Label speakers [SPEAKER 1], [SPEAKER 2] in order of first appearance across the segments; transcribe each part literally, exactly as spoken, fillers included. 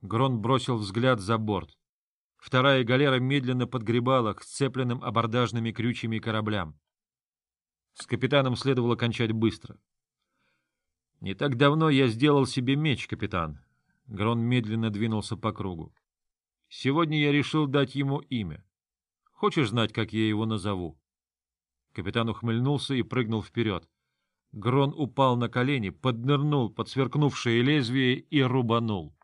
[SPEAKER 1] Грон бросил взгляд за борт. Вторая галера медленно подгребала к сцепленным абордажными крючьями кораблям. С капитаном следовало кончать быстро. — Не так давно я сделал себе меч, капитан. Грон медленно двинулся по кругу. — Сегодня я решил дать ему имя. Хочешь знать, как я его назову? Капитан ухмыльнулся и прыгнул вперед. Грон упал на колени, поднырнул под сверкнувшее лезвие и рубанул.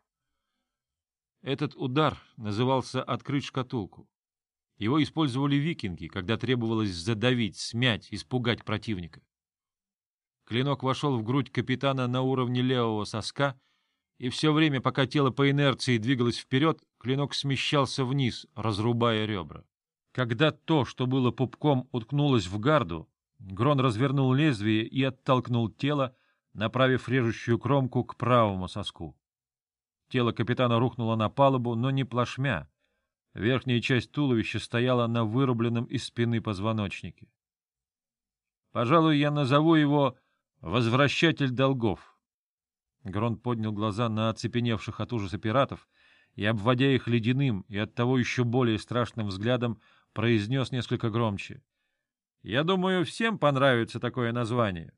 [SPEAKER 1] Этот удар назывался «открыть шкатулку». Его использовали викинги, когда требовалось задавить, смять, испугать противника. Клинок вошел в грудь капитана на уровне левого соска, и все время, пока тело по инерции двигалось вперед, клинок смещался вниз, разрубая ребра. Когда то, что было пупком, уткнулось в гарду, Грон развернул лезвие и оттолкнул тело, направив режущую кромку к правому соску. Тело капитана рухнуло на палубу, но не плашмя. Верхняя часть туловища стояла на вырубленном из спины позвоночнике. Пожалуй, я назову его «Возвращатель долгов». Грон поднял глаза на оцепеневших от ужаса пиратов и, обводя их ледяным и оттого еще более страшным взглядом, произнес несколько громче: «Я думаю, всем понравится такое название».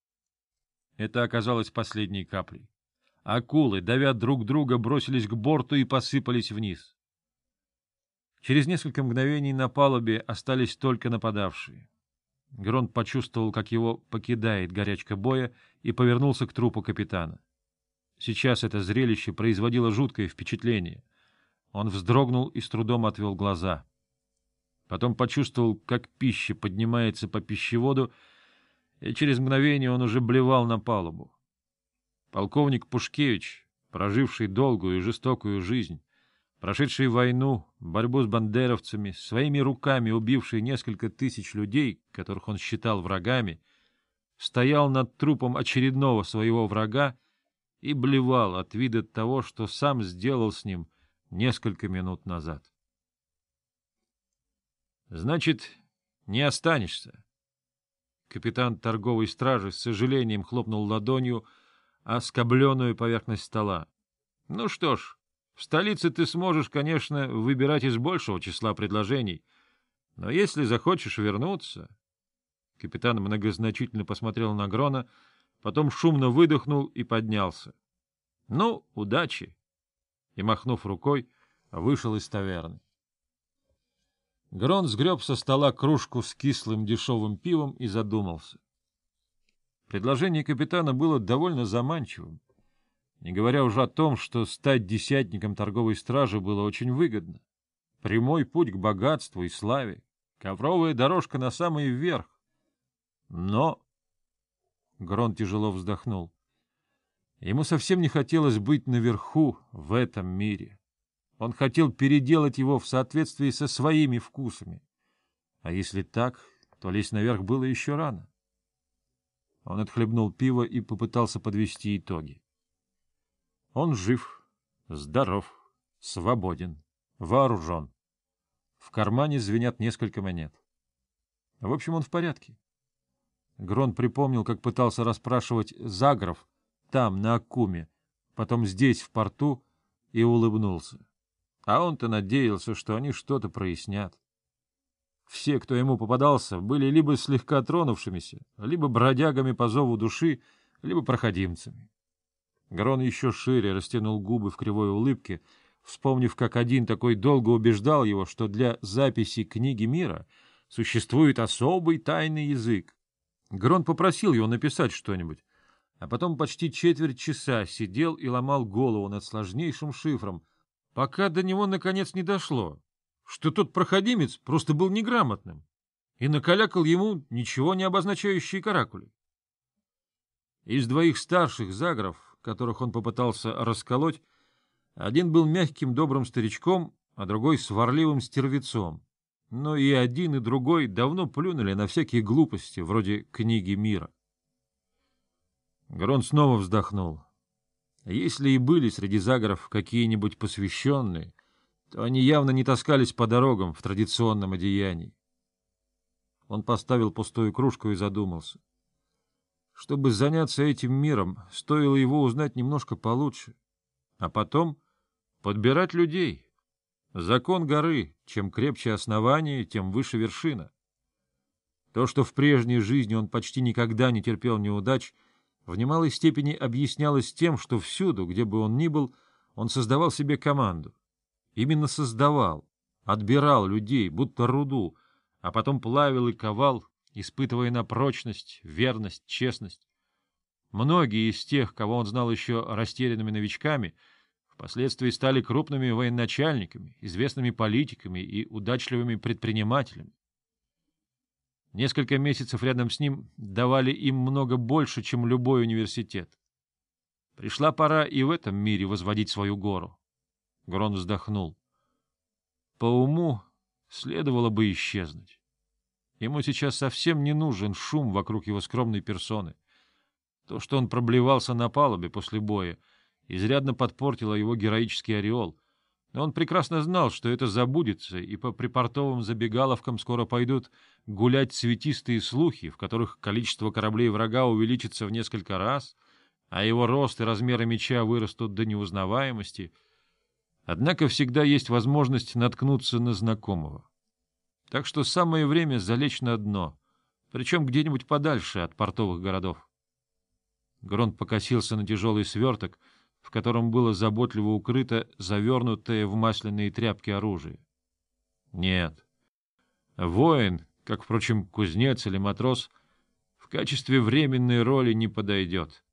[SPEAKER 1] Это оказалось последней каплей. Акулы, давя друг друга, бросились к борту и посыпались вниз. Через несколько мгновений на палубе остались только нападавшие. Грон почувствовал, как его покидает горячка боя, и повернулся к трупу капитана. Сейчас это зрелище производило жуткое впечатление. Он вздрогнул и с трудом отвел глаза. Потом почувствовал, как пища поднимается по пищеводу, и через мгновение он уже блевал на палубу. Полковник Пушкевич, проживший долгую и жестокую жизнь, прошедший войну, борьбу с бандеровцами, своими руками убивший несколько тысяч людей, которых он считал врагами, стоял над трупом очередного своего врага и блевал от вида того, что сам сделал с ним несколько минут назад. — Значит, не останешься? Капитан торговой стражи с сожалением хлопнул ладонью о скобленную поверхность стола. — Ну что ж, в столице ты сможешь, конечно, выбирать из большего числа предложений, но если захочешь вернуться... Капитан многозначительно посмотрел на Грона, потом шумно выдохнул и поднялся. — Ну, удачи! И, махнув рукой, вышел из таверны. Грон сгреб со стола кружку с кислым дешевым пивом и задумался. Предложение капитана было довольно заманчивым, не говоря уже о том, что стать десятником торговой стражи было очень выгодно. Прямой путь к богатству и славе, ковровая дорожка на самый верх. Но... Грон тяжело вздохнул. Ему совсем не хотелось быть наверху в этом мире. Он хотел переделать его в соответствии со своими вкусами. А если так, то лезть наверх было еще рано. Он отхлебнул пиво и попытался подвести итоги. Он жив, здоров, свободен, вооружен. В кармане звенят несколько монет. В общем, он в порядке. Грон припомнил, как пытался расспрашивать Загров там, на Аккуме, потом здесь, в порту, и улыбнулся. А он-то надеялся, что они что-то прояснят. Все, кто ему попадался, были либо слегка тронувшимися, либо бродягами по зову души, либо проходимцами. Грон еще шире растянул губы в кривой улыбке, вспомнив, как один такой долго убеждал его, что для записи книги мира существует особый тайный язык. Грон попросил его написать что-нибудь, а потом почти четверть часа сидел и ломал голову над сложнейшим шифром, пока до него наконец не дошло, что тот проходимец просто был неграмотным и накалякал ему ничего не обозначающие каракули. Из двоих старших Загров, которых он попытался расколоть, один был мягким добрым старичком, а другой — сварливым стервецом. Но и один, и другой давно плюнули на всякие глупости, вроде книги мира. Грон снова вздохнул. Если и были среди Загров какие-нибудь посвященные, то они явно не таскались по дорогам в традиционном одеянии. Он поставил пустую кружку и задумался. Чтобы заняться этим миром, стоило его узнать немножко получше, а потом Подбирать людей. Закон горы. Чем крепче основание, тем выше вершина. То, что в прежней жизни он почти никогда не терпел неудач, в немалой степени объяснялось тем, что всюду, где бы он ни был, он создавал себе команду. Именно создавал, отбирал людей, будто руду, а потом плавил и ковал, испытывая на прочность, верность, честность. Многие из тех, кого он знал еще растерянными новичками, впоследствии стали крупными военачальниками, известными политиками и удачливыми предпринимателями. Несколько месяцев рядом с ним давали им много больше, чем любой университет. Пришла пора и в этом мире возводить свою гору. Грон вздохнул. По уму следовало бы исчезнуть. Ему сейчас совсем не нужен шум вокруг его скромной персоны. То, что он проблевался на палубе после боя, изрядно подпортило его героический ореол, но он прекрасно знал, что это забудется, и по припортовым забегаловкам скоро пойдут гулять цветистые слухи, в которых количество кораблей врага увеличится в несколько раз, а его рост и размеры меча вырастут до неузнаваемости. Однако всегда есть возможность наткнуться на знакомого. Так что самое время залечь на дно, причем где-нибудь подальше от портовых городов. Гронт покосился на тяжелый сверток, в котором было заботливо укрыто завернутое в масляные тряпки оружие. Нет, воин, как, впрочем, кузнец или матрос, в качестве временной роли не подойдет.